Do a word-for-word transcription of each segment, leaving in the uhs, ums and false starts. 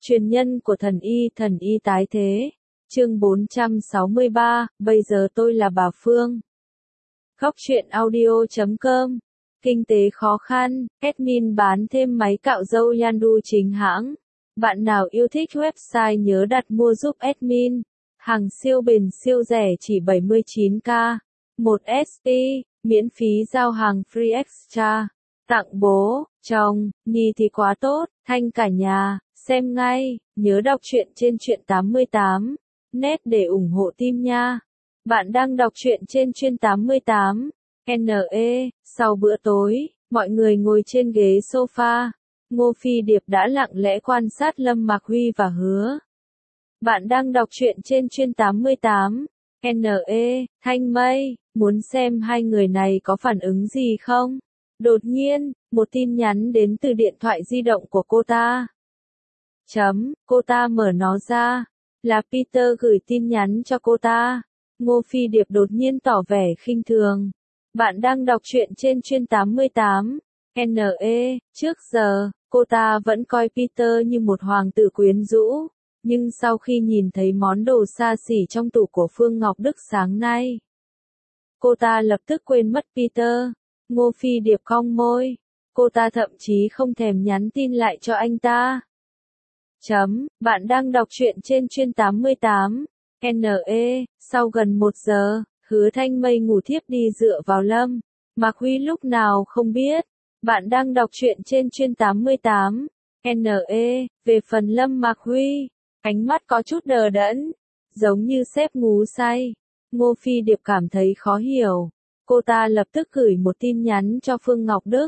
Truyền nhân của thần y, thần y tái thế. Chương bốn trăm sáu mươi ba, bây giờ tôi là bà Phương. Góc truyện audio chấm com. Kinh tế khó khăn, admin bán thêm máy cạo râu Yandu chính hãng. Bạn nào yêu thích website nhớ đặt mua giúp admin. Hàng siêu bền siêu rẻ chỉ bảy mươi chín k. một S P, miễn phí giao hàng free extra. Tặng bố, chồng, Nhi thì quá tốt, thanh cả nhà, xem ngay, nhớ đọc truyện trên truyện tám mươi tám, net để ủng hộ team nha. Bạn đang đọc truyện trên truyện tám mươi tám, N E, sau bữa tối, mọi người ngồi trên ghế sofa, Ngô Phi Điệp đã lặng lẽ quan sát Lâm Mạc Huy và Hứa. Bạn đang đọc truyện trên truyện tám mươi tám, N E, Thanh Mây, muốn xem hai người này có phản ứng gì không? Đột nhiên, một tin nhắn đến từ điện thoại di động của cô ta. Chấm, cô ta mở nó ra. Là Peter gửi tin nhắn cho cô ta. Ngô Phi Điệp đột nhiên tỏ vẻ khinh thường. Bạn đang đọc truyện trên truyện tám mươi tám. N E, trước giờ, cô ta vẫn coi Peter như một hoàng tử quyến rũ. Nhưng sau khi nhìn thấy món đồ xa xỉ trong tủ của Phương Ngọc Đức sáng nay, cô ta lập tức quên mất Peter. Ngô Phi Điệp cong môi. Cô ta thậm chí không thèm nhắn tin lại cho anh ta. Chấm, bạn đang đọc truyện trên truyện tám mươi tám. N E, sau gần một giờ, Hứa Thanh Mây ngủ thiếp đi dựa vào Lâm Mạc Huy lúc nào không biết. Bạn đang đọc truyện trên truyện tám mươi tám. N E, về phần Lâm Mạc Huy, ánh mắt có chút đờ đẫn, giống như sếp ngủ say. Ngô Phi Điệp cảm thấy khó hiểu. Cô ta lập tức gửi một tin nhắn cho Phương Ngọc Đức.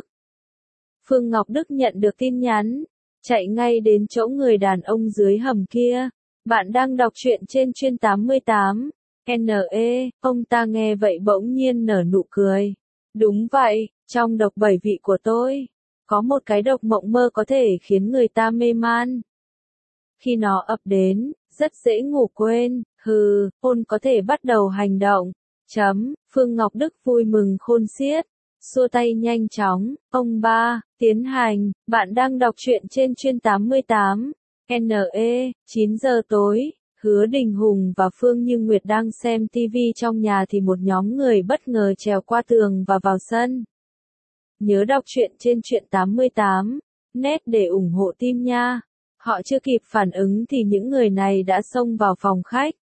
Phương Ngọc Đức nhận được tin nhắn, chạy ngay đến chỗ người đàn ông dưới hầm kia. Bạn đang đọc truyện trên truyện tám mươi tám. N E, ông ta nghe vậy bỗng nhiên nở nụ cười. Đúng vậy, trong độc bảy vị của tôi, có một cái độc mộng mơ có thể khiến người ta mê man. Khi nó ập đến, rất dễ ngủ quên, hừ, hôn có thể bắt đầu hành động. Chấm, Phương Ngọc Đức vui mừng khôn xiết, xua tay nhanh chóng, ông ba, tiến hành, bạn đang đọc truyện trên truyện tám mươi tám. N E, chín giờ tối, Hứa Đình Hùng và Phương Như Nguyệt đang xem ti vi trong nhà thì một nhóm người bất ngờ trèo qua tường và vào sân. Nhớ đọc truyện trên truyện tám mươi tám, net để ủng hộ team nha. Họ chưa kịp phản ứng thì những người này đã xông vào phòng khách.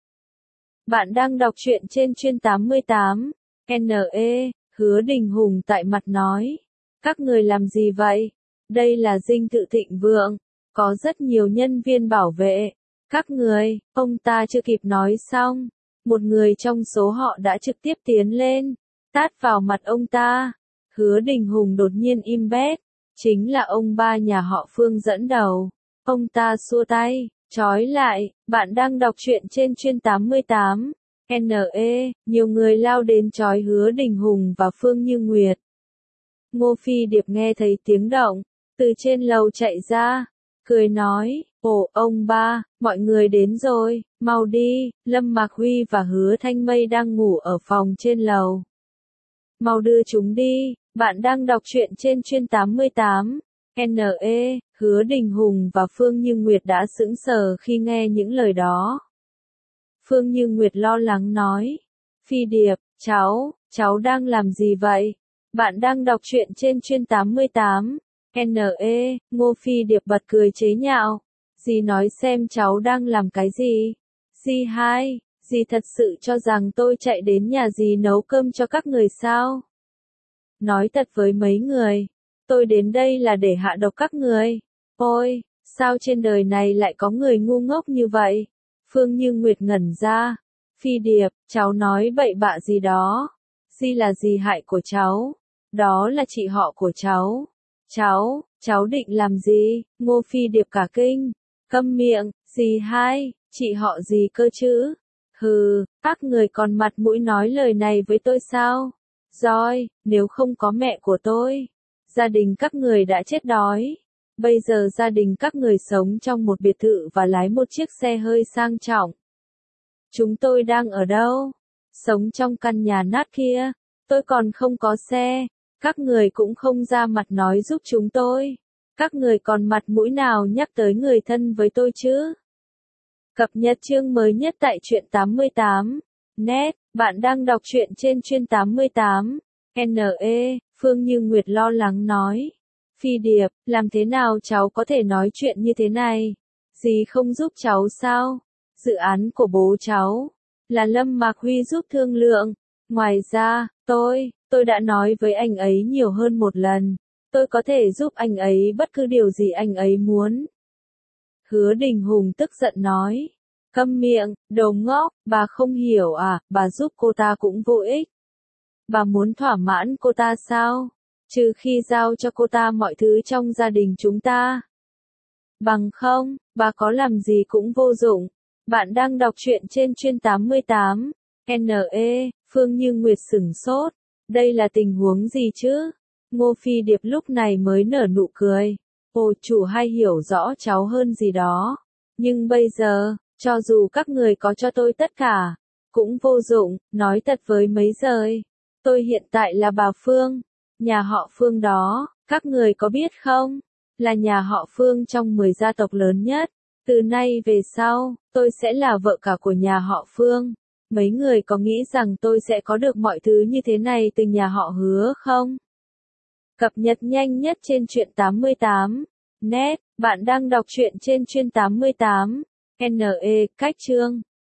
Bạn đang đọc truyện trên truyện tám mươi tám. N E, Hứa Đình Hùng tại mặt nói. Các người làm gì vậy? Đây là dinh thự Thịnh Vượng. Có rất nhiều nhân viên bảo vệ. Các người, ông ta chưa kịp nói xong. Một người trong số họ đã trực tiếp tiến lên, tát vào mặt ông ta. Hứa Đình Hùng đột nhiên im bét. Chính là ông ba nhà họ Phương dẫn đầu. Ông ta xua tay, trói lại, bạn đang đọc truyện trên truyện tám mươi tám. N E, nhiều người lao đến trói Hứa Đình Hùng và Phương Như Nguyệt. Ngô Phi Điệp nghe thấy tiếng động, từ trên lầu chạy ra, cười nói, ồ ông ba, mọi người đến rồi, mau đi, Lâm Mạc Huy và Hứa Thanh Mây đang ngủ ở phòng trên lầu. Mau đưa chúng đi, bạn đang đọc truyện trên truyện tám mươi tám. N E, Hứa Đình Hùng và Phương Như Nguyệt đã sững sờ khi nghe những lời đó. Phương Như Nguyệt lo lắng nói, Phi Điệp, cháu, cháu đang làm gì vậy? Bạn đang đọc truyện trên truyện tám mươi tám. N E, Ngô Phi Điệp bật cười chế nhạo. Dì nói xem cháu đang làm cái gì? Dì hai, dì thật sự cho rằng tôi chạy đến nhà dì nấu cơm cho các người sao? Nói thật với mấy người, tôi đến đây là để hạ độc các người. Ôi, sao trên đời này lại có người ngu ngốc như vậy? Phương Như Nguyệt ngẩn ra. Phi Điệp, cháu nói bậy bạ gì đó. Dì là dì hại của cháu. Đó là chị họ của cháu. Cháu, cháu định làm gì? Ngô Phi Điệp cả kinh. Câm miệng, dì hai, chị họ gì cơ chứ? Hừ, các người còn mặt mũi nói lời này với tôi sao? Rồi, nếu không có mẹ của tôi, gia đình các người đã chết đói. Bây giờ gia đình các người sống trong một biệt thự và lái một chiếc xe hơi sang trọng. Chúng tôi đang ở đâu? Sống trong căn nhà nát kia. Tôi còn không có xe. Các người cũng không ra mặt nói giúp chúng tôi. Các người còn mặt mũi nào nhắc tới người thân với tôi chứ? Cập nhật chương mới nhất tại truyện tám mươi tám net, bạn đang đọc truyện trên chuyên tám mươi tám N E, Phương Như Nguyệt lo lắng nói. Phi Điệp, làm thế nào cháu có thể nói chuyện như thế này? Dì không giúp cháu sao? Dự án của bố cháu là Lâm Mạc Huy giúp thương lượng. Ngoài ra, tôi, tôi đã nói với anh ấy nhiều hơn một lần. Tôi có thể giúp anh ấy bất cứ điều gì anh ấy muốn. Hứa Đình Hùng tức giận nói. Câm miệng, đồ ngốc, bà không hiểu à, bà giúp cô ta cũng vô ích. Bà muốn thỏa mãn cô ta sao? Trừ khi giao cho cô ta mọi thứ trong gia đình chúng ta. Bằng không, bà có làm gì cũng vô dụng. Bạn đang đọc truyện trên chuyên tám mươi tám N E, Phương Như Nguyệt sửng sốt. Đây là tình huống gì chứ? Ngô Phi Điệp lúc này mới nở nụ cười. Ồ, chủ hay hiểu rõ cháu hơn gì đó. Nhưng bây giờ, cho dù các người có cho tôi tất cả, cũng vô dụng, nói thật với mấy rời. Tôi hiện tại là bà Phương. Nhà họ Phương đó, các người có biết không? Là nhà họ Phương trong mười gia tộc lớn nhất. Từ nay về sau, tôi sẽ là vợ cả của nhà họ Phương. Mấy người có nghĩ rằng tôi sẽ có được mọi thứ như thế này từ nhà họ Hứa không? Cập nhật nhanh nhất trên truyện tám mươi tám net, bạn đang đọc truyện trên chuyên tám mươi tám N E, cách chương.